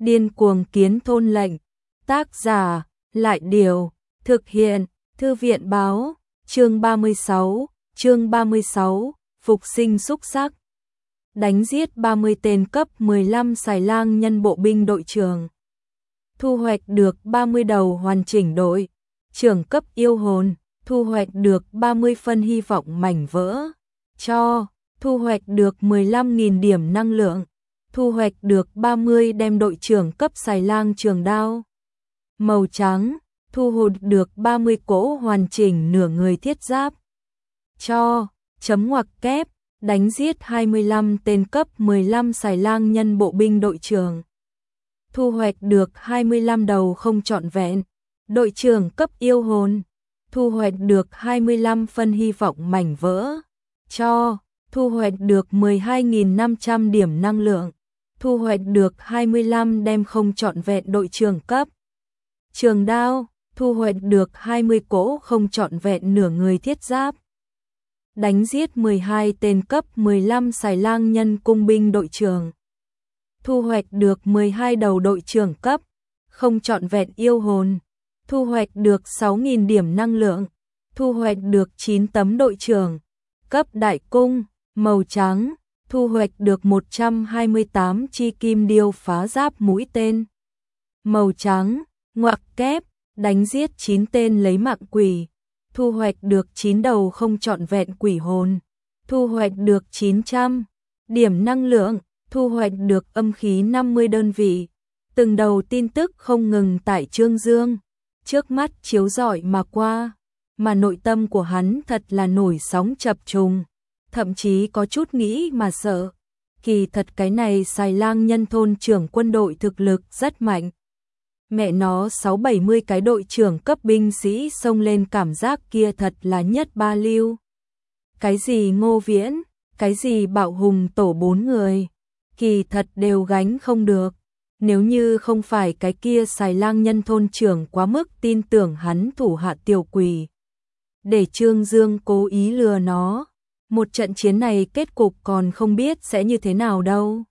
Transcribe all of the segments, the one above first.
Điên cuồng kiến thôn lệnh. Tác giả, Lại Điều. Thực hiện, Thư viện báo. Chương 36, Phục sinh xúc sắc. Đánh giết 30 tên cấp 15 xài lang nhân bộ binh đội trưởng. Thu hoạch được 30 đầu hoàn chỉnh đội trưởng cấp yêu hồn. Thu hoạch được 30 phân hy vọng mảnh vỡ. Thu hoạch được 15.000 điểm năng lượng. Thu hoạch được 30 đem đội trưởng cấp xài lang trường đao màu trắng. Thu hoạch được 30 cỗ hoàn chỉnh nửa người thiết giáp. Chấm ngoặc kép. Đánh giết 25 tên cấp 15 xài lang nhân bộ binh đội trưởng. Thu hoạch được 25 đầu không trọn vẹn đội trưởng cấp yêu hồn. Thu hoạch được 25 phân hy vọng mảnh vỡ. Thu hoạch được 12.500 điểm năng lượng. Thu hoạch được 25 đem không trọn vẹn đội trưởng cấp trường đao. Thu hoạch được 20 cỗ không trọn vẹn nửa người thiết giáp. Đánh giết 12 tên cấp 15 xài lang nhân cung binh đội trưởng. Thu hoạch được 12 đầu đội trưởng cấp không trọn vẹn yêu hồn. Thu hoạch được 6.000 điểm năng lượng. Thu hoạch được 9 tấm đội trưởng cấp đại cung màu trắng. Thu hoạch được 128 chi kim điêu phá giáp mũi tên màu trắng. Ngoặc kép. Đánh giết 9 tên lấy mạng quỷ. Thu hoạch được 9 đầu không trọn vẹn quỷ hồn. Thu hoạch được 900 điểm năng lượng. Thu hoạch được âm khí 50 đơn vị. Từng đầu tin tức không ngừng tại Trương Dương trước mắt chiếu rọi mà qua, mà nội tâm của hắn thật là nổi sóng chập trùng, thậm chí có chút nghĩ mà sợ. Kỳ thật cái này xài lang nhân thôn trưởng quân đội thực lực rất mạnh. Mẹ nó 6-70 cái đội trưởng cấp binh sĩ xông lên, cảm giác kia thật là nhất ba lưu. Cái gì Ngô Viễn, cái gì Bạo Hùng tổ 4 người, kỳ thật đều gánh không được. Nếu như không phải cái kia xài lang nhân thôn trưởng quá mức tin tưởng hắn thủ hạ tiểu quỷ, để Trương Dương cố ý lừa nó, một trận chiến này kết cục còn không biết sẽ như thế nào đâu.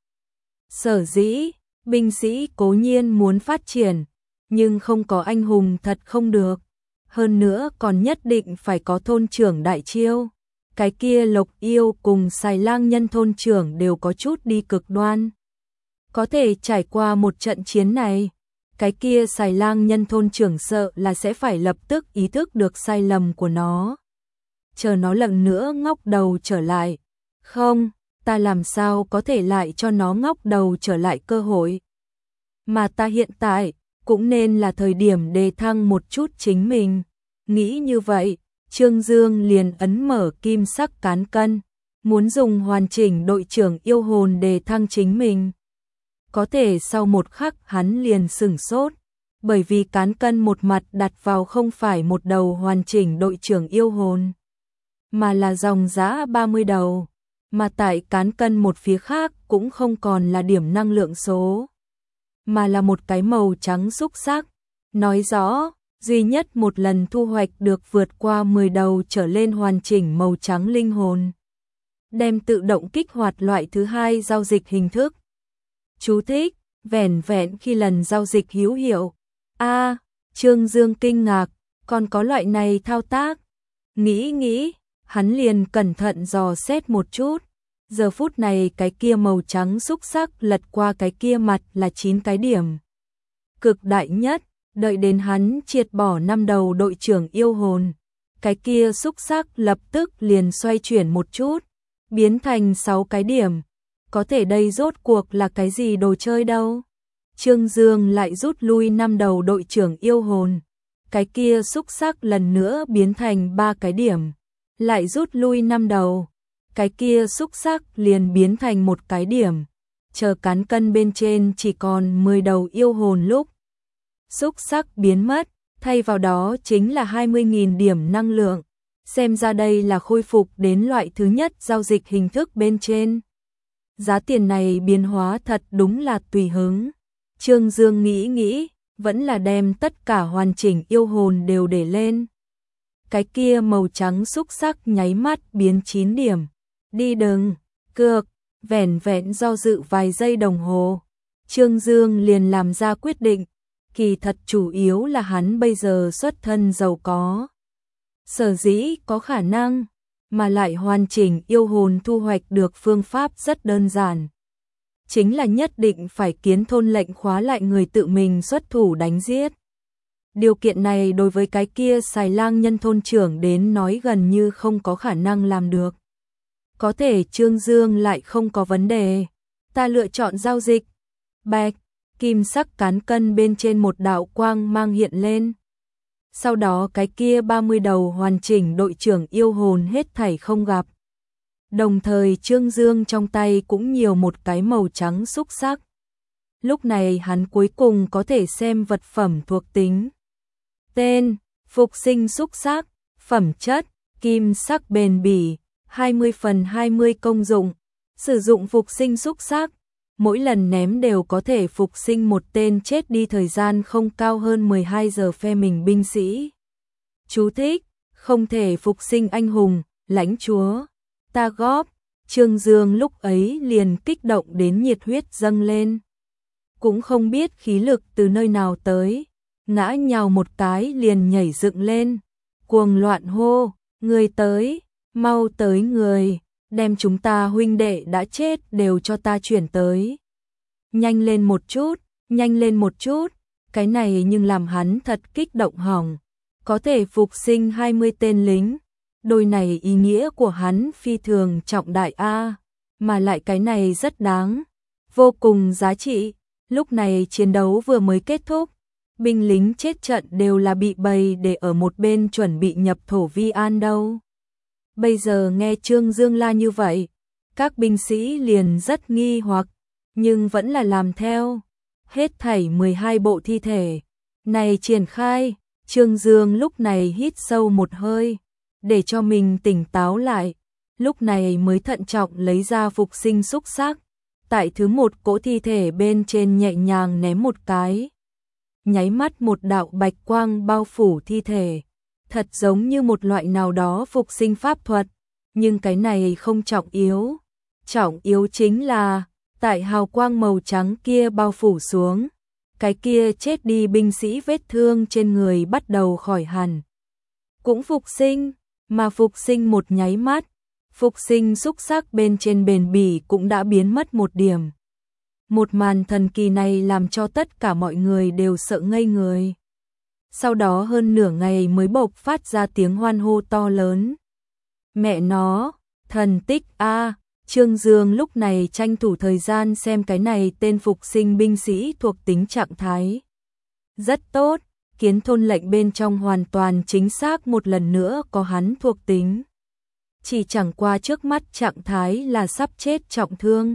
Sở dĩ, binh sĩ cố nhiên muốn phát triển, nhưng không có anh hùng thật không được. Hơn nữa còn nhất định phải có thôn trưởng đại chiêu. Cái kia Lộc Yêu cùng xài lang nhân thôn trưởng đều có chút đi cực đoan. Có thể trải qua một trận chiến này, cái kia xài lang nhân thôn trưởng sợ là sẽ phải lập tức ý thức được sai lầm của nó. Chờ nó lần nữa ngóc đầu trở lại. Không, ta làm sao có thể lại cho nó ngóc đầu trở lại cơ hội. Mà ta hiện tại cũng nên là thời điểm đề thăng một chút chính mình. Nghĩ như vậy, Trương Dương liền ấn mở kim sắc cán cân, muốn dùng hoàn chỉnh đội trưởng yêu hồn đề thăng chính mình. Có thể sau một khắc hắn liền sửng sốt, bởi vì cán cân một mặt đặt vào không phải một đầu hoàn chỉnh đội trưởng yêu hồn, mà là dòng dã 30 đầu, mà tại cán cân một phía khác cũng không còn là điểm năng lượng số, mà là một cái màu trắng xúc sắc, nói rõ duy nhất một lần thu hoạch được vượt qua 10 đầu trở lên hoàn chỉnh màu trắng linh hồn, đem tự động kích hoạt loại thứ hai giao dịch hình thức. Chú thích: vẻn vẹn khi lần giao dịch hữu hiệu. Trương Dương kinh ngạc, còn có loại này thao tác. Nghĩ, hắn liền cẩn thận dò xét một chút. Giờ phút này cái kia màu trắng xúc sắc lật qua cái kia mặt là 9 cái điểm cực đại nhất. Đợi đến hắn triệt bỏ 5 đầu đội trưởng yêu hồn, cái kia xúc sắc lập tức liền xoay chuyển một chút, biến thành 6 cái điểm. Có thể đây rốt cuộc là cái gì đồ chơi đâu. Trương Dương lại rút lui 5 đầu đội trưởng yêu hồn, cái kia xúc sắc lần nữa biến thành 3 cái điểm, lại rút lui 5 đầu, cái kia xúc sắc liền biến thành 1 cái điểm. Chờ cán cân bên trên chỉ còn 10 đầu yêu hồn lúc xúc sắc biến mất, thay vào đó chính là 20.000 điểm năng lượng. Xem ra đây là khôi phục đến loại thứ nhất giao dịch hình thức bên trên. Giá tiền này biến hóa thật đúng là tùy hứng. Trương Dương nghĩ, vẫn là đem tất cả hoàn chỉnh yêu hồn đều để lên. Cái kia màu trắng xúc sắc nháy mắt biến 9 điểm. Đi đừng, cược, vẻn vẹn do dự vài giây đồng hồ. Trương Dương liền làm ra quyết định, kỳ thật chủ yếu là hắn bây giờ xuất thân giàu có. Sở dĩ có khả năng, mà lại hoàn chỉnh yêu hồn thu hoạch được phương pháp rất đơn giản. Chính là nhất định phải kiến thôn lệnh khóa lại người tự mình xuất thủ đánh giết. Điều kiện này đối với cái kia xài lang nhân thôn trưởng đến nói gần như không có khả năng làm được. Có thể Trương Dương lại không có vấn đề. Ta lựa chọn giao dịch. Bạch, kim sắc cán cân bên trên một đạo quang mang hiện lên. Sau đó cái kia 30 đầu hoàn chỉnh đội trưởng yêu hồn hết thảy không gặp. Đồng thời Trương Dương trong tay cũng nhiều một cái màu trắng xúc sắc. Lúc này hắn cuối cùng có thể xem vật phẩm thuộc tính. Tên, phục sinh xúc sắc, phẩm chất, kim sắc bền bỉ, 20/20 công dụng. Sử dụng phục sinh xúc sắc, mỗi lần ném đều có thể phục sinh một tên chết đi thời gian không cao hơn 12 giờ phe mình binh sĩ. Chú thích, không thể phục sinh anh hùng, lãnh chúa. Ta góp, Trương Dương lúc ấy liền kích động đến nhiệt huyết dâng lên. Cũng không biết khí lực từ nơi nào tới, ngã nhào một cái liền nhảy dựng lên, cuồng loạn hô, người tới, mau tới người, đem chúng ta huynh đệ đã chết đều cho ta chuyển tới. Nhanh lên một chút, nhanh lên một chút, cái này nhưng làm hắn thật kích động hỏng, có thể phục sinh 20 tên lính. Đôi này ý nghĩa của hắn phi thường trọng đại a, mà lại cái này rất đáng, vô cùng giá trị. Lúc này chiến đấu vừa mới kết thúc, binh lính chết trận đều là bị bầy để ở một bên chuẩn bị nhập thổ vi an đâu. Bây giờ nghe Trương Dương la như vậy, các binh sĩ liền rất nghi hoặc, nhưng vẫn là làm theo. Hết thảy 12 bộ thi thể này triển khai, Trương Dương lúc này hít sâu một hơi, để cho mình tỉnh táo lại, lúc này mới thận trọng lấy ra phục sinh xúc sắc, tại thứ một cỗ thi thể bên trên nhẹ nhàng ném một cái. Nháy mắt một đạo bạch quang bao phủ thi thể, thật giống như một loại nào đó phục sinh pháp thuật, nhưng cái này không trọng yếu. Trọng yếu chính là, tại hào quang màu trắng kia bao phủ xuống, cái kia chết đi binh sĩ vết thương trên người bắt đầu khỏi hẳn. Cũng phục sinh, mà phục sinh một nháy mắt, phục sinh xúc sắc bên trên bền bỉ cũng đã biến mất một điểm. Một màn thần kỳ này làm cho tất cả mọi người đều sợ ngây người. Sau đó hơn nửa ngày mới bộc phát ra tiếng hoan hô to lớn. Mẹ nó, thần tích a! Trương Dương lúc này tranh thủ thời gian xem cái này tên phục sinh binh sĩ thuộc tính trạng thái. Rất tốt, kiến thôn lệnh bên trong hoàn toàn chính xác một lần nữa có hắn thuộc tính. Chỉ chẳng qua trước mắt trạng thái là sắp chết trọng thương.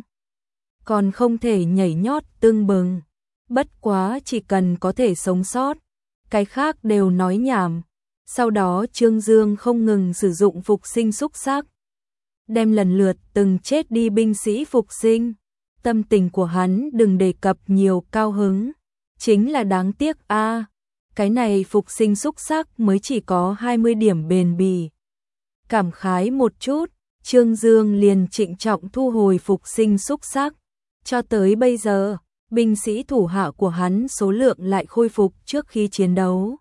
Còn không thể nhảy nhót tưng bừng. Bất quá chỉ cần có thể sống sót, cái khác đều nói nhảm. Sau đó Trương Dương không ngừng sử dụng phục sinh xúc sắc, đem lần lượt từng chết đi binh sĩ phục sinh. Tâm tình của hắn đừng đề cập nhiều cao hứng, chính là đáng tiếc a, cái này phục sinh xúc sắc mới chỉ có 20 điểm bền bỉ. Cảm khái một chút, Trương Dương liền trịnh trọng thu hồi phục sinh xúc sắc. Cho tới bây giờ, binh sĩ thủ hạ của hắn số lượng lại khôi phục trước khi chiến đấu.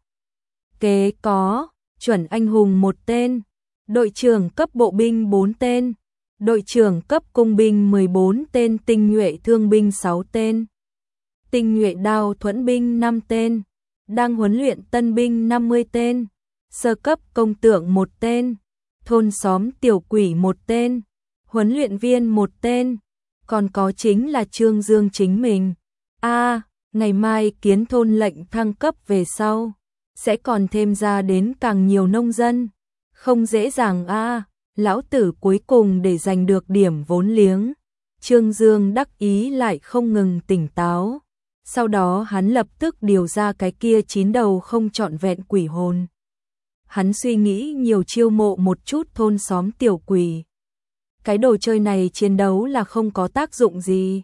Kế có, chuẩn anh hùng 1 tên, đội trưởng cấp bộ binh 4 tên, đội trưởng cấp cung binh 14 tên, tinh nhuệ thương binh 6 tên, tinh nhuệ đao thuẫn binh 5 tên, đang huấn luyện tân binh 50 tên, sơ cấp công tượng 1 tên, thôn xóm tiểu quỷ 1 tên, huấn luyện viên 1 tên, còn có chính là Trương Dương chính mình. Ngày mai kiến thôn lệnh thăng cấp về sau, sẽ còn thêm ra đến càng nhiều nông dân. Không dễ dàng lão tử cuối cùng để giành được điểm vốn liếng. Trương Dương đắc ý lại không ngừng tỉnh táo. Sau đó hắn lập tức điều ra cái kia 9 đầu không trọn vẹn quỷ hồn. Hắn suy nghĩ nhiều chiêu mộ một chút thôn xóm tiểu quỷ. Cái đồ chơi này chiến đấu là không có tác dụng gì.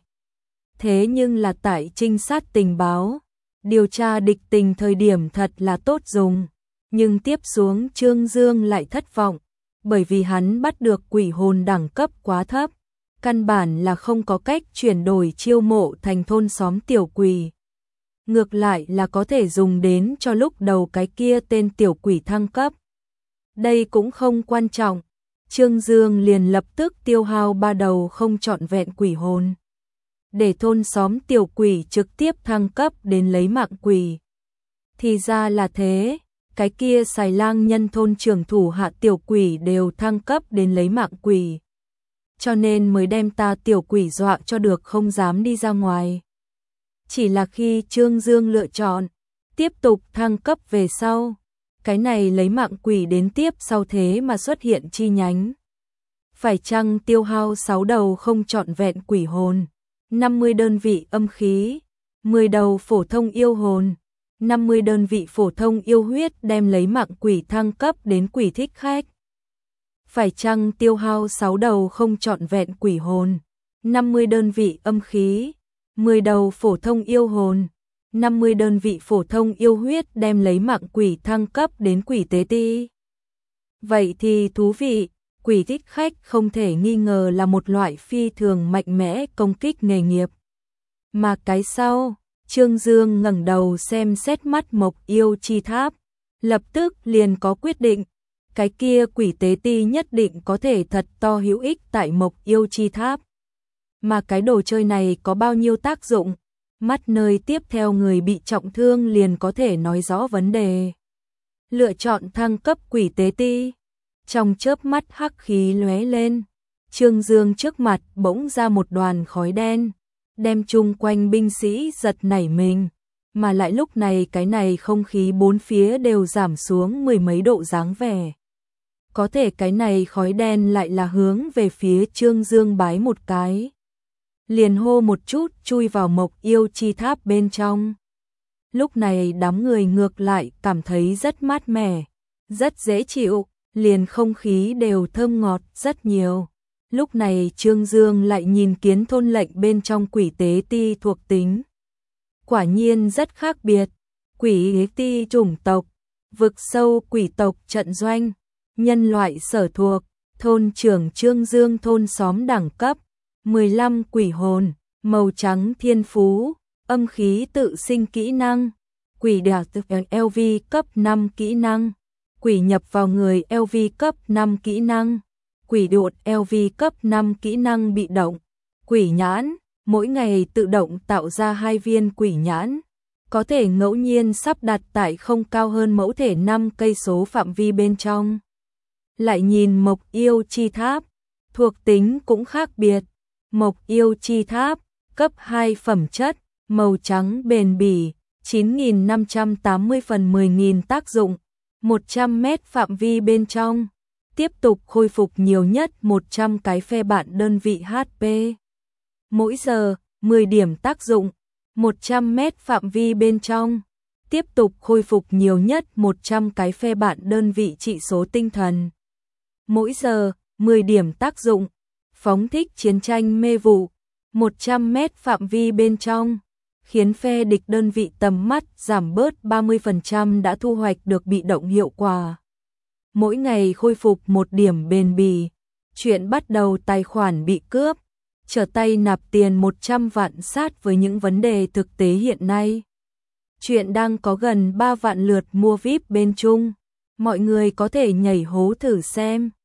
Thế nhưng là tại trinh sát tình báo, điều tra địch tình thời điểm thật là tốt dùng. Nhưng tiếp xuống Trương Dương lại thất vọng, bởi vì hắn bắt được quỷ hồn đẳng cấp quá thấp, căn bản là không có cách chuyển đổi chiêu mộ thành thôn xóm tiểu quỷ. Ngược lại là có thể dùng đến cho lúc đầu cái kia tên tiểu quỷ thăng cấp. Đây cũng không quan trọng, Trương Dương liền lập tức tiêu hao 3 đầu không trọn vẹn quỷ hồn, để thôn xóm tiểu quỷ trực tiếp thăng cấp đến lấy mạng quỷ. Thì ra là thế, cái kia xài lang nhân thôn trưởng thủ hạ tiểu quỷ đều thăng cấp đến lấy mạng quỷ. Cho nên mới đem ta tiểu quỷ dọa cho được không dám đi ra ngoài. Chỉ là khi Trương Dương lựa chọn tiếp tục thăng cấp về sau, cái này lấy mạng quỷ đến tiếp sau thế mà xuất hiện chi nhánh. Phải chăng tiêu hao 6 đầu không trọn vẹn quỷ hồn, 50 đơn vị âm khí, 10 đầu phổ thông yêu hồn, 50 đơn vị phổ thông yêu huyết đem lấy mạng quỷ thăng cấp đến quỷ thích khách. Phải chăng tiêu hao 6 đầu không trọn vẹn quỷ hồn, 50 đơn vị âm khí, 10 đầu phổ thông yêu hồn, 50 đơn vị phổ thông yêu huyết đem lấy mạng quỷ thăng cấp đến quỷ tế ti. Vậy thì thú vị, quỷ thích khách không thể nghi ngờ là một loại phi thường mạnh mẽ công kích nghề nghiệp. Mà cái sau, Trương Dương ngẩng đầu xem xét mắt Mộc Yêu Chi Tháp, lập tức liền có quyết định, cái kia quỷ tế ti nhất định có thể thật to hữu ích tại Mộc Yêu Chi Tháp. Mà cái đồ chơi này có bao nhiêu tác dụng, mắt nơi tiếp theo người bị trọng thương liền có thể nói rõ vấn đề. Lựa chọn thăng cấp quỷ tế ti, trong chớp mắt hắc khí lóe lên, Trương Dương trước mặt bỗng ra một đoàn khói đen, đem chung quanh binh sĩ giật nảy mình, mà lại lúc này cái này không khí bốn phía đều giảm xuống 10 mấy độ dáng vẻ. Có thể cái này khói đen lại là hướng về phía Trương Dương bái một cái, liền hô một chút chui vào Mộc Yêu Chi Tháp bên trong. Lúc này đám người ngược lại cảm thấy rất mát mẻ, rất dễ chịu, liền không khí đều thơm ngọt rất nhiều. Lúc này Trương Dương lại nhìn kiến thôn lệnh bên trong quỷ tế ti thuộc tính. Quả nhiên rất khác biệt, quỷ tế ti chủng tộc, vực sâu quỷ tộc trận doanh, nhân loại sở thuộc, thôn trưởng Trương Dương thôn xóm đẳng cấp, 15 quỷ hồn, màu trắng thiên phú, âm khí tự sinh kỹ năng, quỷ đạt LV cấp 5 kỹ năng, quỷ nhập vào người LV cấp 5 kỹ năng, quỷ đột LV cấp 5 kỹ năng bị động, quỷ nhãn, mỗi ngày tự động tạo ra 2 viên quỷ nhãn, có thể ngẫu nhiên sắp đặt tại không cao hơn mẫu thể 5 cây số phạm vi bên trong. Lại nhìn Mộc Yêu Chi Tháp, thuộc tính cũng khác biệt. Mộc Yêu Chi Tháp, cấp 2 phẩm chất, màu trắng bền bỉ, 9.580 phần 10.000 tác dụng, 100 mét phạm vi bên trong, tiếp tục khôi phục nhiều nhất 100 cái phe bạn đơn vị HP. Mỗi giờ, 10 điểm tác dụng, 100 mét phạm vi bên trong, tiếp tục khôi phục nhiều nhất 100 cái phe bạn đơn vị trị số tinh thần. Mỗi giờ, 10 điểm tác dụng, phóng thích chiến tranh mê vụ, 100 mét phạm vi bên trong, khiến phe địch đơn vị tầm mắt giảm bớt 30% đã thu hoạch được bị động hiệu quả. Mỗi ngày khôi phục 1 điểm bền bỉ, chuyện bắt đầu tài khoản bị cướp, trở tay nạp tiền 100 vạn sát với những vấn đề thực tế hiện nay. Chuyện đang có gần 3 vạn lượt mua VIP bên Trung, mọi người có thể nhảy hố thử xem.